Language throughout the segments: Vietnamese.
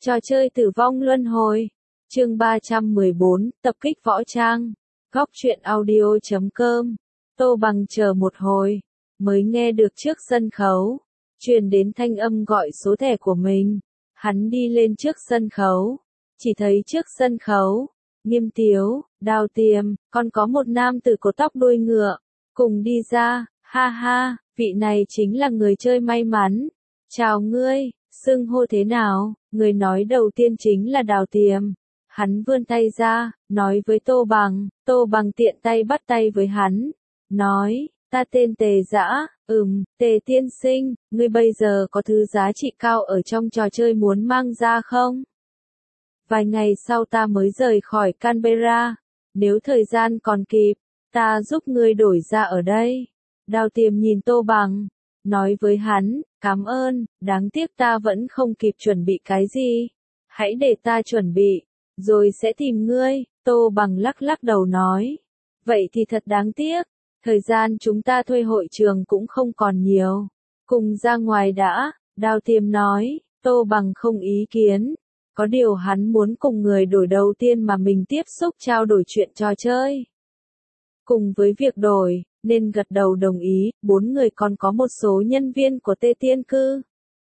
Trò chơi tử vong luân hồi. Chương 314, tập kích võ trang. Góc truyện audio.com. Tô Bằng chờ một hồi, mới nghe được trước sân khấu truyền đến thanh âm gọi số thẻ của mình. Hắn đi lên trước sân khấu, chỉ thấy trước sân khấu, Nghiêm Tiếu, Đào Tiềm, còn có một nam tử có tóc đuôi ngựa, cùng đi ra. Ha ha, vị này chính là người chơi may mắn. Chào ngươi, xưng hô thế nào? Người nói đầu tiên chính là Đào Tiềm. Hắn vươn tay ra, nói với Tô Bằng tiện tay bắt tay với hắn, nói, ta tên Tề Dã, Tề tiên sinh, ngươi bây giờ có thứ giá trị cao ở trong trò chơi muốn mang ra không? Vài ngày sau ta mới rời khỏi Canberra, nếu thời gian còn kịp, ta giúp ngươi đổi ra ở đây. Đào Tiềm nhìn Tô Bằng, nói với hắn, cảm ơn, đáng tiếc ta vẫn không kịp chuẩn bị cái gì. Hãy để ta chuẩn bị, rồi sẽ tìm ngươi. Tô Bằng lắc lắc đầu nói, vậy thì thật đáng tiếc, thời gian chúng ta thuê hội trường cũng không còn nhiều. Cùng ra ngoài đã, Đào Tiềm nói. Tô Bằng không ý kiến, có điều hắn muốn cùng người đổi đầu tiên mà mình tiếp xúc trao đổi chuyện trò chơi. Cùng với việc đổi, nên gật đầu đồng ý. 4 người còn có một số nhân viên của Tê Tiên Cư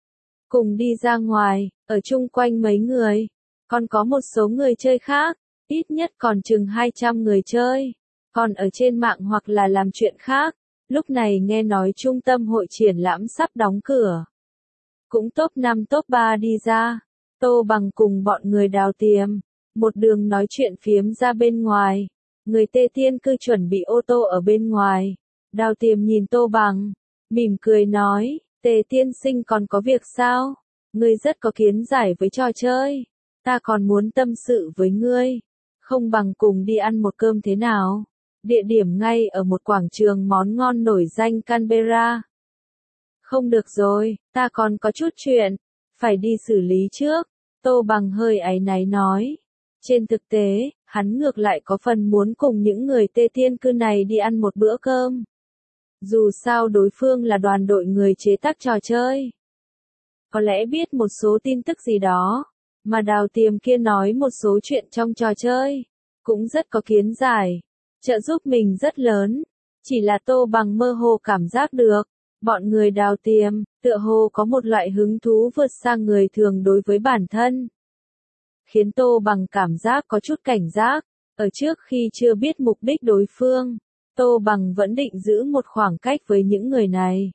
cùng đi ra ngoài, ở chung quanh mấy người, còn có một số người chơi khác, ít nhất còn chừng 200 người chơi, còn ở trên mạng hoặc là làm chuyện khác. Lúc này nghe nói trung tâm hội triển lãm sắp đóng cửa, cũng top 5 top 3 đi ra. Tô Bằng cùng bọn người Đào Tiềm, một đường nói chuyện phiếm ra bên ngoài. Người Tê Tiên Cư chuẩn bị ô tô ở bên ngoài. Đào Tiềm nhìn Tô Bằng, mỉm cười nói, Tề tiên sinh còn có việc sao? Ngươi rất có kiến giải với trò chơi. Ta còn muốn tâm sự với ngươi. Không bằng cùng đi ăn một cơm thế nào? Địa điểm ngay ở một quảng trường món ngon nổi danh Canberra. Không được rồi, ta còn có chút chuyện phải đi xử lý trước. Tô Bằng hơi áy náy nói. Trên thực tế, hắn ngược lại có phần muốn cùng những người Tê Tiên Cư này đi ăn một bữa cơm. Dù sao đối phương là đoàn đội người chế tác trò chơi, có lẽ biết một số tin tức gì đó, mà Đào Tiềm kia nói một số chuyện trong trò chơi, cũng rất có kiến giải, trợ giúp mình rất lớn. Chỉ là Tô Bằng mơ hồ cảm giác được, bọn người Đào Tiềm, tựa hồ có một loại hứng thú vượt xa người thường đối với bản thân, khiến Tô Bằng cảm giác có chút cảnh giác. Ở trước khi chưa biết mục đích đối phương, Tô Bằng vẫn định giữ một khoảng cách với những người này.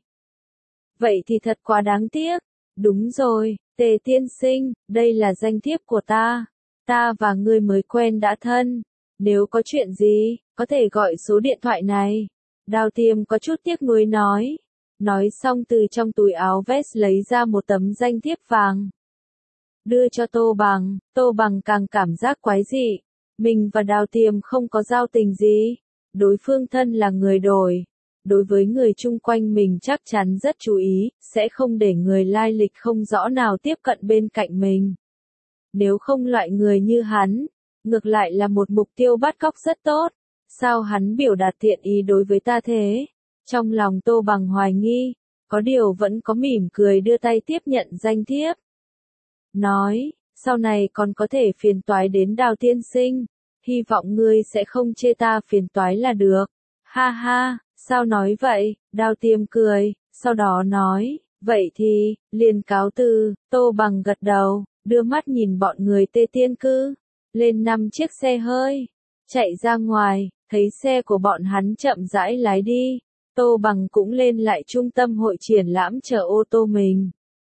Vậy thì thật quá đáng tiếc. Đúng rồi, Tề tiên sinh, đây là danh thiếp của ta. Ta và ngươi mới quen đã thân. Nếu có chuyện gì, có thể gọi số điện thoại này. Đào Tiềm có chút tiếc nuối nói. Nói xong từ trong túi áo vest lấy ra một tấm danh thiếp vàng, đưa cho Tô Bằng. Tô Bằng càng cảm giác quái dị. Mình và Đào Tiềm không có giao tình gì. Đối phương thân là người đổi. Đối với người chung quanh mình chắc chắn rất chú ý, sẽ không để người lai lịch không rõ nào tiếp cận bên cạnh mình. Nếu không loại người như hắn, ngược lại là một mục tiêu bắt cóc rất tốt. Sao hắn biểu đạt thiện ý đối với ta thế? Trong lòng Tô Bằng hoài nghi, có điều vẫn có mỉm cười đưa tay tiếp nhận danh thiếp. Nói, sau này còn có thể phiền toái đến Đào tiên sinh. Hy vọng ngươi sẽ không chê ta phiền toái là được. Ha ha, sao nói vậy? Đào Tiềm cười, sau đó nói, vậy thì, liền cáo từ. Tô Bằng gật đầu, đưa mắt nhìn bọn người Tê Tiên Cư, lên 5 chiếc xe hơi, chạy ra ngoài, thấy xe của bọn hắn chậm rãi lái đi. Tô Bằng cũng lên lại trung tâm hội triển lãm chờ ô tô mình.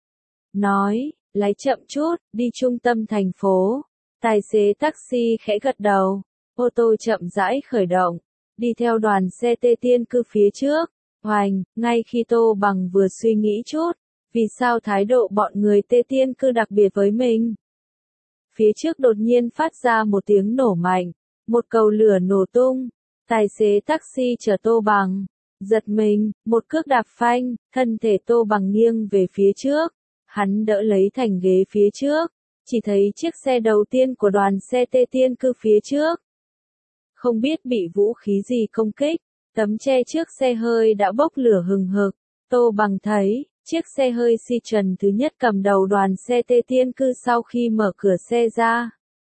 Nói, lái chậm chút, đi trung tâm thành phố. Tài xế taxi khẽ gật đầu, ô tô chậm rãi khởi động, đi theo đoàn xe Tê Tiên Cư phía trước. Hoành, ngay khi Tô Bằng vừa suy nghĩ chút, vì sao thái độ bọn người Tê Tiên Cư đặc biệt với mình. Phía trước đột nhiên phát ra một tiếng nổ mạnh, một cầu lửa nổ tung. Tài xế taxi chở Tô Bằng, giật mình, một cước đạp phanh, thân thể Tô Bằng nghiêng về phía trước. Hắn đỡ lấy thành ghế phía trước. Chỉ thấy chiếc xe đầu tiên của đoàn xe Tê Tiên Cư phía trước, không biết bị vũ khí gì công kích, tấm che trước xe hơi đã bốc lửa hừng hực. Tô Bằng thấy, Chiếc xe hơi Citroen thứ nhất cầm đầu đoàn xe Tê Tiên Cư sau khi mở cửa xe ra.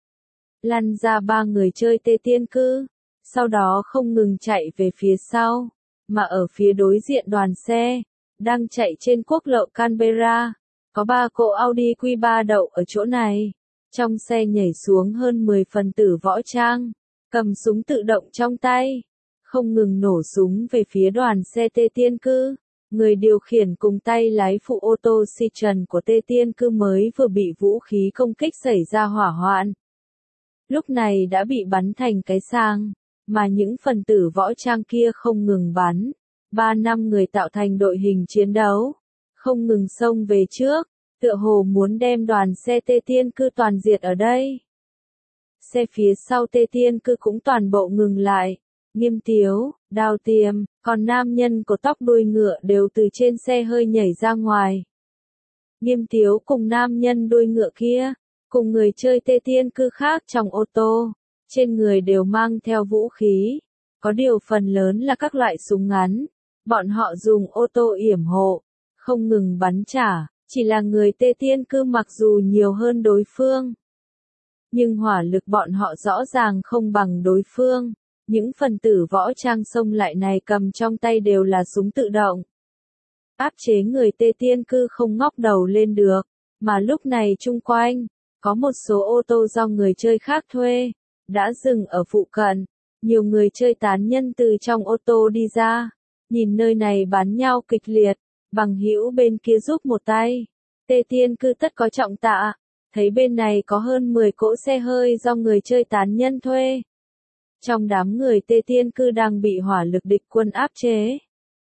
Lăn ra 3 người chơi Tê Tiên Cư, sau đó không ngừng chạy về phía sau, mà ở phía đối diện đoàn xe, đang chạy trên quốc lộ Canberra, có 3 cỗ Audi Q3 đậu ở chỗ này. Trong xe nhảy xuống hơn 10 phần tử võ trang, cầm súng tự động trong tay, không ngừng nổ súng về phía đoàn xe Tê Tiên Cư. Người điều khiển cùng tay lái phụ ô tô Citroen của Tê Tiên Cư mới vừa bị vũ khí công kích xảy ra hỏa hoạn. Lúc này đã bị bắn thành cái xác, mà những phần tử võ trang kia không ngừng bắn. 3-5 người tạo thành đội hình chiến đấu, không ngừng xông về trước, tựa hồ muốn đem đoàn xe Tê Tiên Cư toàn diệt ở đây. Xe phía sau Tê Tiên Cư cũng toàn bộ ngừng lại. Nghiêm Tiếu, Đào Tiềm, còn nam nhân của tóc đuôi ngựa đều từ trên xe hơi nhảy ra ngoài. Nghiêm Tiếu cùng nam nhân đuôi ngựa kia, cùng người chơi Tê Tiên Cư khác trong ô tô, trên người đều mang theo vũ khí, có điều phần lớn là các loại súng ngắn. Bọn họ dùng ô tô yểm hộ, không ngừng bắn trả, chỉ là người Tê Tiên Cư mặc dù nhiều hơn đối phương, nhưng hỏa lực bọn họ rõ ràng không bằng đối phương. Những phần tử võ trang xông lại này cầm trong tay đều là súng tự động. Áp chế người Tê Tiên Cư không ngóc đầu lên được, mà lúc này chung quanh, có một số ô tô do người chơi khác thuê, đã dừng ở phụ cận. Nhiều người chơi tán nhân từ trong ô tô đi ra, nhìn nơi này bắn nhau kịch liệt, bằng hữu bên kia giúp một tay. Tê Tiên Cư tất có trọng tạ, thấy bên này có hơn 10 cỗ xe hơi do người chơi tán nhân thuê. Trong đám người Tê Tiên Cư đang bị hỏa lực địch quân áp chế.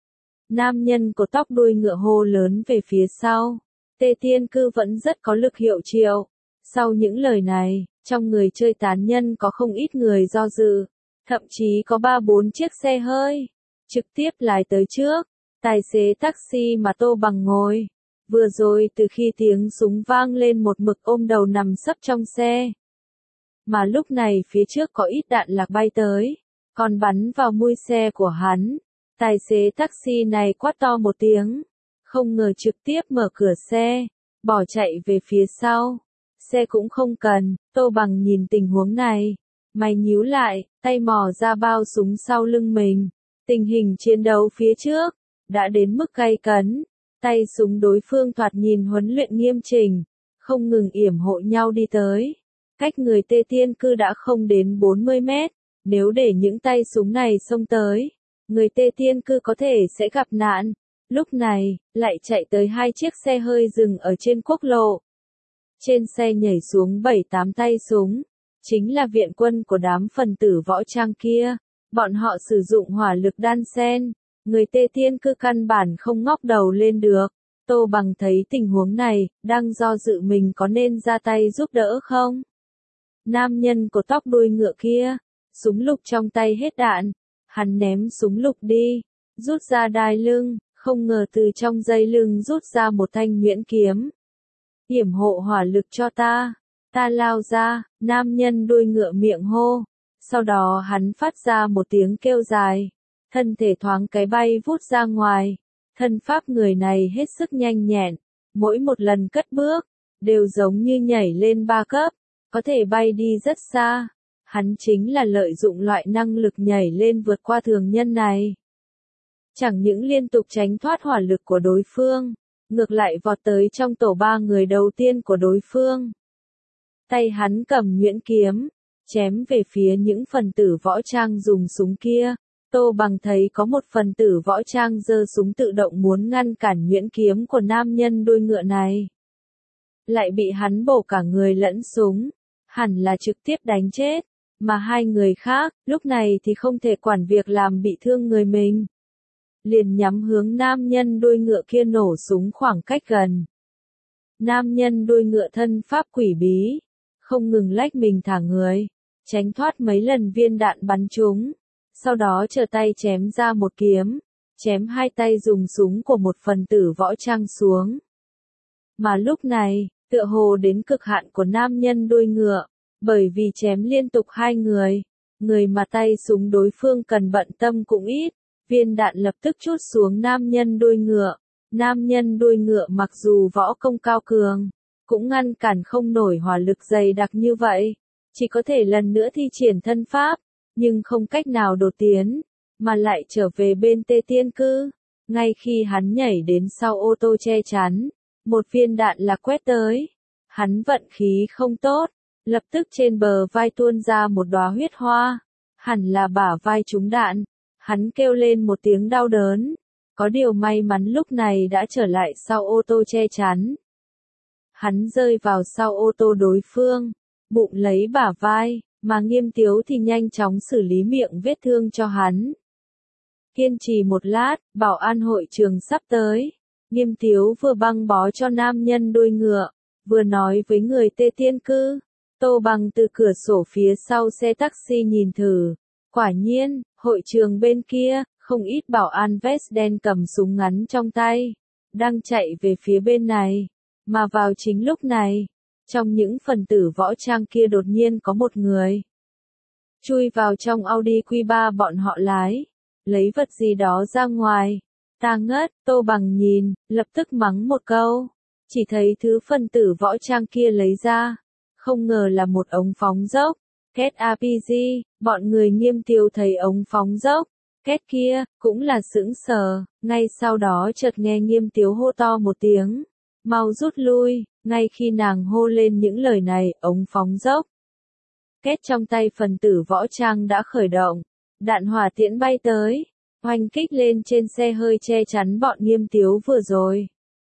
Nam nhân của tóc đuôi ngựa hô lớn về phía sau. Tê Tiên Cư vẫn rất có lực hiệu triệu. Sau những lời này, trong người chơi tán nhân có không ít người do dự. Thậm chí có 3-4 chiếc xe hơi trực tiếp lái tới trước. Tài xế taxi mà Tô Bằng ngồi, vừa rồi từ khi tiếng súng vang lên một mực ôm đầu nằm sấp trong xe. Mà lúc này phía trước có ít đạn lạc bay tới, còn bắn vào mui xe của hắn. Tài xế taxi này quát to một tiếng, không ngờ trực tiếp mở cửa xe, bỏ chạy về phía sau. Xe cũng không cần, Tô Bằng nhìn tình huống này, mày nhíu lại, tay mò ra bao súng sau lưng mình. Tình hình chiến đấu phía trước đã đến mức gay cấn, tay súng đối phương thoạt nhìn huấn luyện nghiêm chỉnh, không ngừng yểm hộ nhau đi tới. Cách người Tê Tiên Cư đã không đến 40 mét, nếu để những tay súng này xông tới, người Tê Tiên Cư có thể sẽ gặp nạn. Lúc này, lại chạy tới 2 chiếc xe hơi dừng ở trên quốc lộ. Trên xe nhảy xuống 7-8 tay súng, chính là viện quân của đám phần tử võ trang kia. Bọn họ sử dụng hỏa lực đan xen, người Tê Tiên Cư căn bản không ngóc đầu lên được. Tô Bằng thấy tình huống này, đang do dự mình có nên ra tay giúp đỡ không? Nam nhân của tóc đuôi ngựa kia, súng lục trong tay hết đạn, hắn ném súng lục đi, rút ra đai lưng, không ngờ từ trong dây lưng rút ra một thanh nhuyễn kiếm. Yểm hộ hỏa lực cho ta lao ra, nam nhân đuôi ngựa miệng hô, sau đó hắn phát ra một tiếng kêu dài, thân thể thoáng cái bay vút ra ngoài, thân pháp người này hết sức nhanh nhẹn, mỗi một lần cất bước, đều giống như nhảy lên 3 cấp. Có thể bay đi rất xa, hắn chính là lợi dụng loại năng lực nhảy lên vượt qua thường nhân này. Chẳng những liên tục tránh thoát hỏa lực của đối phương, ngược lại vọt tới trong tổ 3 người đầu tiên của đối phương. Tay hắn cầm nhuyễn kiếm, chém về phía những phần tử võ trang dùng súng kia. Tô Bằng thấy có một phần tử võ trang giơ súng tự động muốn ngăn cản nhuyễn kiếm của nam nhân đuôi ngựa này. Lại bị hắn bổ cả người lẫn súng, hẳn là trực tiếp đánh chết, mà 2 người khác, lúc này thì không thể quản việc làm bị thương người mình. Liền nhắm hướng nam nhân đuôi ngựa kia nổ súng khoảng cách gần. Nam nhân đuôi ngựa thân pháp quỷ bí, không ngừng lách mình thả người, tránh thoát mấy lần viên đạn bắn trúng, sau đó trở tay chém ra một kiếm, chém 2 tay dùng súng của một phần tử võ trang xuống. Mà lúc này, tựa hồ đến cực hạn của nam nhân đuôi ngựa, bởi vì chém liên tục 2 người mà tay súng đối phương cần bận tâm cũng ít, viên đạn lập tức trút xuống nam nhân đuôi ngựa, Nam nhân đuôi ngựa mặc dù võ công cao cường, cũng ngăn cản không nổi hỏa lực dày đặc như vậy, chỉ có thể lần nữa thi triển thân pháp, nhưng không cách nào đột tiến, mà lại trở về bên Tê Tiên Cư. Ngay khi hắn nhảy đến sau ô tô che chắn, một viên đạn lạc quét tới. Hắn vận khí không tốt, lập tức trên bờ vai tuôn ra một đóa huyết hoa, hẳn là bả vai trúng đạn. Hắn kêu lên một tiếng đau đớn, có điều may mắn lúc này đã trở lại sau ô tô che chắn. Hắn rơi vào sau ô tô đối phương, bụng lấy bả vai, mà Nghiêm Tiếu thì nhanh chóng xử lý miệng vết thương cho hắn. Kiên trì một lát, bảo an hội trường sắp tới. Nghiêm Tiếu vừa băng bó cho nam nhân đuôi ngựa, vừa nói với người Tê Tiên Cư. Tô Bằng từ cửa sổ phía sau xe taxi nhìn thử. Quả nhiên, hội trường bên kia, không ít bảo an vest đen cầm súng ngắn trong tay, đang chạy về phía bên này. Mà vào chính lúc này, trong những phần tử võ trang kia đột nhiên có một người chui vào trong Audi Q3 bọn họ lái, lấy vật gì đó ra ngoài. Ta ngất, Tô Bằng nhìn, lập tức mắng một câu. Chỉ thấy thứ phần tử võ trang kia lấy ra, không ngờ là một ống phóng dốc. Két RPG, bọn người Nghiêm Tiếu thấy ống phóng dốc, két kia, cũng là sững sờ, ngay sau đó chợt nghe Nghiêm Tiếu hô to một tiếng. Mau rút lui, ngay khi nàng hô lên những lời này, ống phóng dốc. Két trong tay phần tử võ trang đã khởi động, đạn hỏa tiễn bay tới, oanh kích lên trên xe hơi che chắn bọn Nghiêm Tiếu vừa rồi.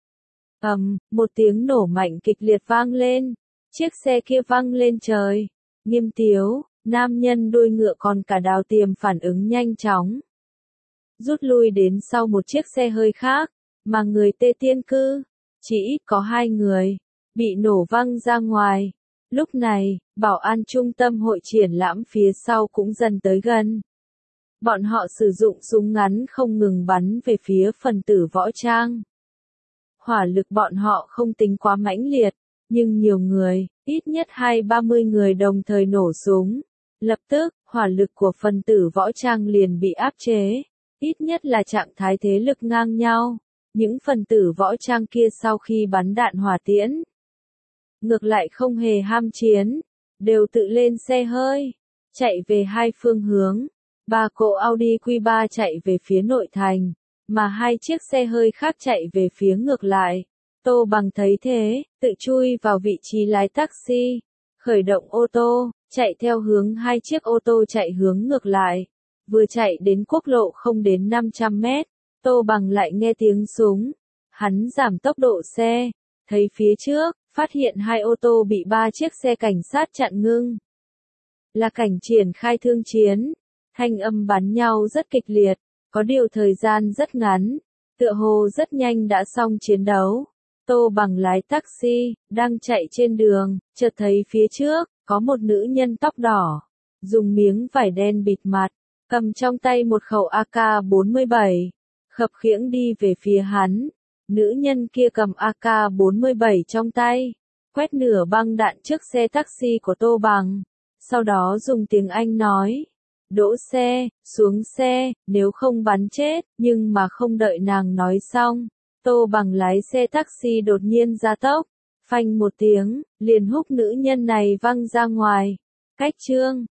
Một tiếng nổ mạnh kịch liệt vang lên, chiếc xe kia văng lên trời. Nghiêm Tiếu, nam nhân đuôi ngựa còn cả Đào Tiềm phản ứng nhanh chóng, rút lui đến sau một chiếc xe hơi khác, mà người Tê Tiên Cư, chỉ ít có 2 người, bị nổ văng ra ngoài. Lúc này, bảo an trung tâm hội triển lãm phía sau cũng dần tới gần. Bọn họ sử dụng súng ngắn không ngừng bắn về phía phần tử võ trang. Hỏa lực bọn họ không tính quá mãnh liệt, nhưng nhiều người, ít nhất 20-30 người đồng thời nổ súng. Lập tức, hỏa lực của phần tử võ trang liền bị áp chế, ít nhất là trạng thái thế lực ngang nhau. Những phần tử võ trang kia sau khi bắn đạn hỏa tiễn, ngược lại không hề ham chiến, đều tự lên xe hơi, chạy về hai phương hướng. 3 cỗ Audi Q3 chạy về phía nội thành, mà 2 chiếc xe hơi khác chạy về phía ngược lại. Tô Bằng thấy thế, tự chui vào vị trí lái taxi, khởi động ô tô, chạy theo hướng 2 chiếc ô tô chạy hướng ngược lại. Vừa chạy đến quốc lộ không đến 500 mét, Tô Bằng lại nghe tiếng súng. Hắn giảm tốc độ xe, thấy phía trước, phát hiện 2 ô tô bị 3 chiếc xe cảnh sát chặn ngưng. Là cảnh triển khai thương chiến, thanh âm bắn nhau rất kịch liệt, có điều thời gian rất ngắn, tựa hồ rất nhanh đã xong chiến đấu. Tô Bằng lái taxi, đang chạy trên đường, chợt thấy phía trước, có một nữ nhân tóc đỏ, dùng miếng vải đen bịt mặt, cầm trong tay một khẩu AK-47, khập khiễng đi về phía hắn. Nữ nhân kia cầm AK-47 trong tay, quét nửa băng đạn trước xe taxi của Tô Bằng, sau đó dùng tiếng Anh nói, đỗ xe, xuống xe, nếu không bắn chết, nhưng mà không đợi nàng nói xong, Tô Bằng lái xe taxi đột nhiên ra tốc, phanh một tiếng, liền húc nữ nhân này văng ra ngoài. Cách chương